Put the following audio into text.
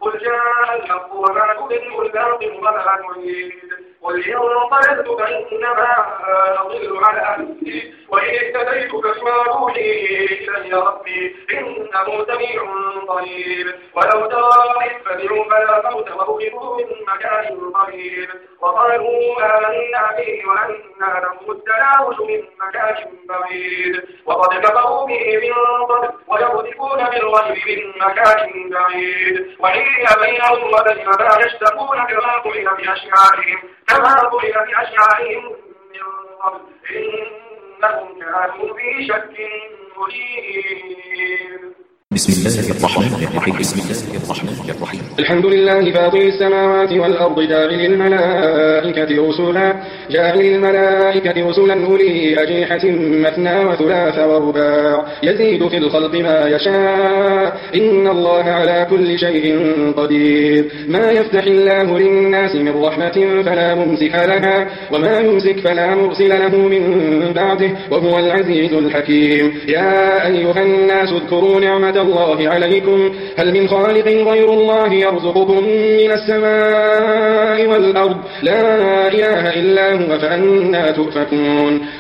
قل جاء الحق وما تبدئ الباطل وما يريد قل إن ضللت فإنما أضل على نفسي وإن اهتديت فبما يوحي إلي ربي إنه سميع قريب ولو ترى إذ فزعوا فلا موت وأخذوا من مكان قريب وقالوا آمنا به وأنى لهم التناوش من مكان بعيد وقد كفروا به من قبل ويقذفون بالغيب من مكان بعيد وحيل بينهم وبين ما يشتكون كما فعل بأشياعهم من قبل إنهم كانوا في شك مريب. بسم الله الرحمن الرحيم. بسم الله الرحمن الرحيم. الحمد لله فاطر السماوات والأرض جاعل الملائكة رسلا أولي أجنحة مثنى وثلاث ورباع يزيد في الخلق ما يشاء إن الله على كل شيء قدير. ما يفتح الله للناس من رحمة فلا ممسك لها وما يمسك فلا مرسل له من بعده وهو العزيز الحكيم. يا أيها الناس اذكروا نعمة الله عليكم هل من خالق غير الله يرزقكم من السماء والأرض لا إله إلا هو فأنى تؤفكون.